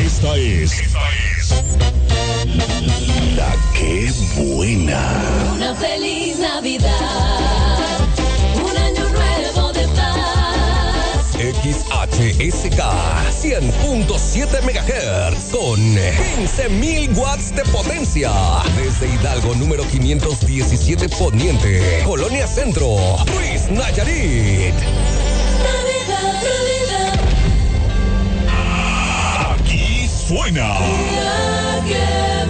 Esta es La Que Buena. Una feliz Navidad, un año nuevo de paz. XHSK 100.7 MHz con 15.000 watts de potencia. Desde Hidalgo número 517 Poniente, Colonia Centro, Ruiz, Nayarit. Navidad, Navidad. Aquí suena La Que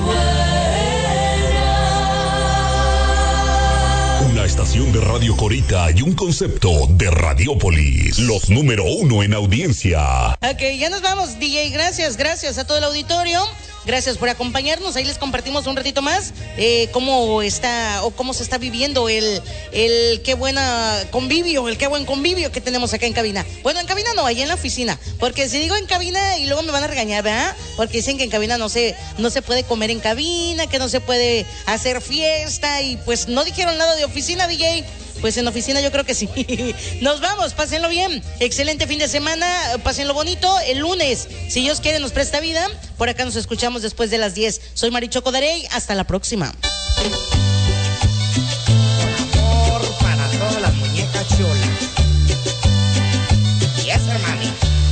Buena. una estación de Radio Corita y un concepto de Radiópolis. Los número 1 en audiencia. Ok, ya nos vamos, DJ. Gracias a todo el auditorio. Gracias por acompañarnos. Ahí les compartimos un ratito más cómo está o cómo se está viviendo el qué buena convivio, el qué buen convivio que tenemos acá en cabina. Bueno, en cabina no, allá en la oficina. Porque si digo en cabina y luego me van a regañar, ¿verdad? Porque dicen que en cabina no se puede comer en cabina, que no se puede hacer fiesta y pues no dijeron nada de oficina, DJ. Pues en oficina yo creo que sí. Nos vamos, pásenlo bien. Excelente fin de semana, pásenlo bonito. El lunes, si Dios quiere, nos presta vida. Por acá nos escuchamos después de las 10. Soy Marichoco Darey, hasta la próxima. Con amor para todas las muñecas chulas. Yes, hermani.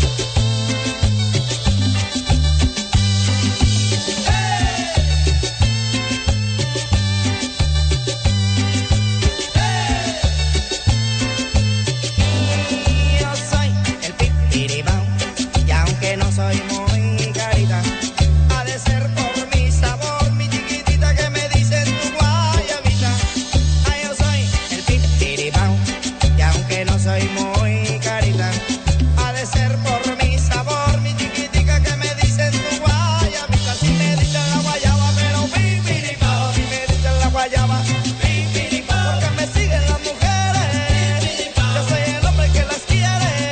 No soy muy carita, ha de ser por mi sabor, mi chiquitita que me dicen tu guayabita. Ay, yo soy el pipiripao, y aunque no soy muy carita, ha de ser por mi sabor, mi chiquitica que me dicen tu guayabita. Si me dicen la guayaba, pero pipiripao, si me dicen la guayaba, pipiripao, porque me siguen las mujeres, yo soy el hombre que las quiere.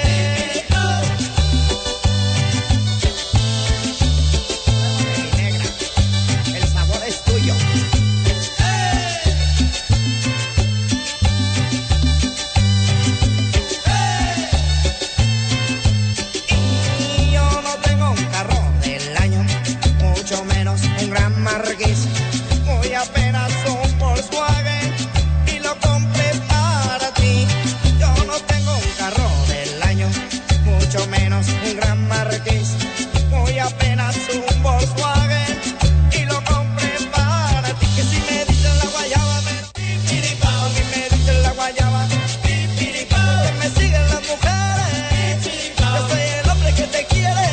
Muy apenas un Volkswagen y lo compré para ti. Yo no tengo un carro del año, mucho menos un Gran Marquis. Muy apenas un Volkswagen y lo compré para ti. Que si me dicen la guayaba, pipiripao, si me dicen la guayaba, pipiripao, que me siguen las mujeres, yo soy el hombre que te quiere.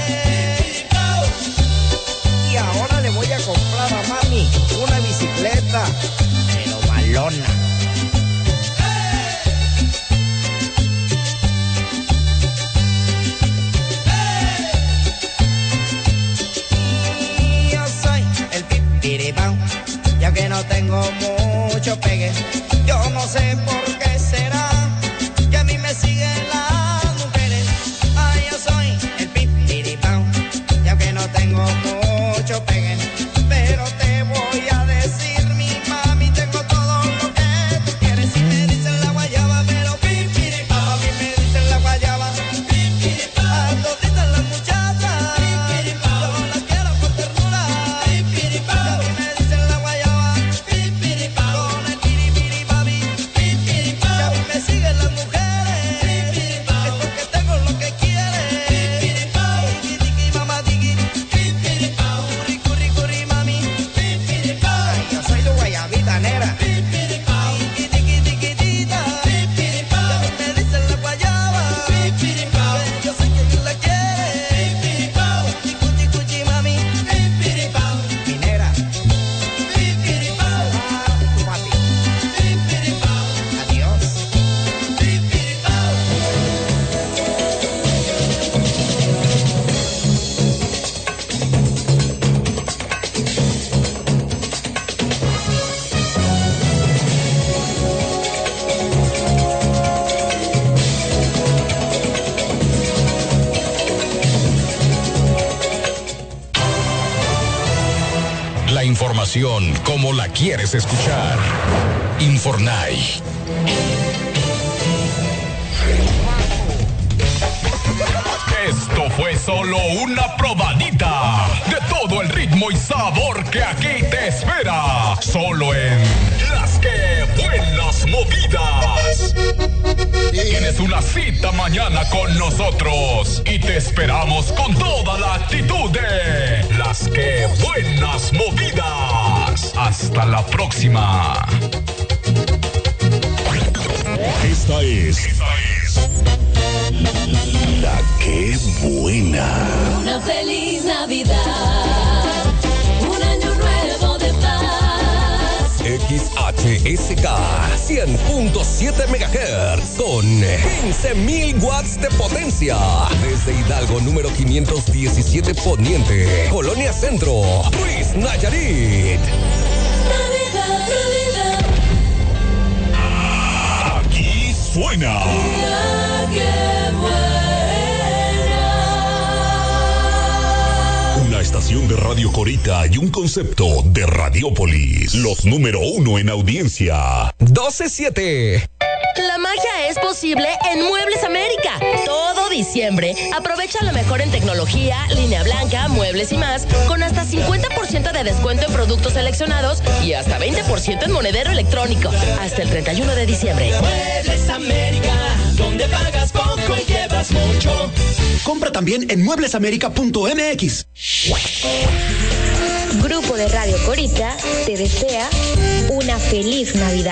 Y ahora le voy a comprar a mami una bicicleta, pero balona. Y yo soy el pipiripao, ya que no tengo mucho pegue. Yo no sé por qué será que a mí me siguen las mujeres. Ay, yo soy el pipiripao, ya que no tengo mucho pegue. Pero te voy a decir, mi mami, tengo todo lo que tú quieres. Si me dicen la guayaba, pero pipiripao, a mí me dicen la guayaba, pipiripao, toditas las muchachas, pipiripao, yo las quiero con ternura, pipiripao, a mí me dicen la guayaba, pipiripao, con el piripiripapi, pipiripao, a mí me siguen las mujeres, pipiripao, es porque tengo lo que quieres, pipiripao, tiki tiki mamá tiki, pipiripao, curri curri mami, pipiripao, ay, yo soy tu guayabita negra, pipiripao, tiki tiki tiquitita, pipiripao, a mí me dicen la guayaba, pipiripao, yo sé que tú la quieres, pipiripao, cuchi cuchi mami, pipiripao, mi negra, pipiripao, tu papi, pipiripao, adiós, pipiripao. La información como la quieres escuchar. Infornay. Esto fue solo una probadita. y sabor que aquí te espera. Solo en Las Que Buenas Movidas. Tienes una cita mañana con nosotros y te esperamos con toda la actitud de Las Que Buenas Movidas. Hasta la próxima. Esta es La Que Buena. Una feliz Navidad, un año nuevo de paz. XHSK 100.7 MHz con 15.000 watts de potencia. Desde Hidalgo número 517 Poniente, Colonia Centro, Ruiz, Nayarit. Navidad, Navidad, Aquí suena la que buena. una estación de Radio Corita y un concepto de Radiópolis. Los número 1 en audiencia. 12.7. La magia es posible en Muebles América. Todo diciembre. Aprovecha lo mejor en tecnología, línea blanca, muebles y más, con hasta 50% de descuento en productos seleccionados y hasta 20% en monedero electrónico. Hasta el 31 de diciembre. Muebles América, donde pagas poco y llevas mucho. Compra también en mueblesamerica.mx. Grupo de Radio Corita te desea una feliz Navidad.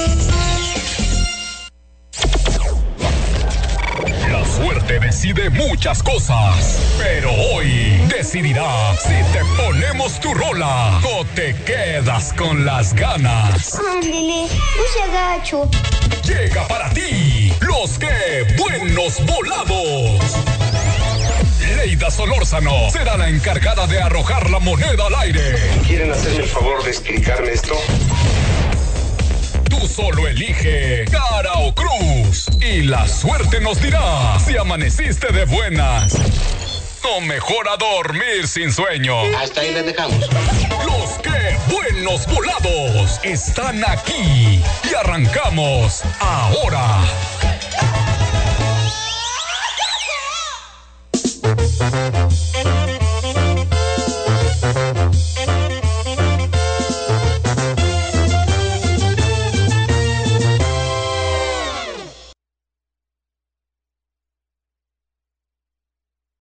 La suerte decide muchas cosas, pero hoy decidirá si te ponemos tu rola o te quedas con las ganas. Lili, no se agacho. Llega para ti Los Que Buenos Volados. Leida Solórzano será la encargada de arrojar la moneda al aire. ¿Quieren hacerme el favor de explicarme esto? Tú solo elige cara o cruz y la suerte nos dirá si amaneciste de buenas o mejor a dormir sin sueño. Hasta ahí les dejamos. Los Que Buenos Volados están aquí y arrancamos ahora.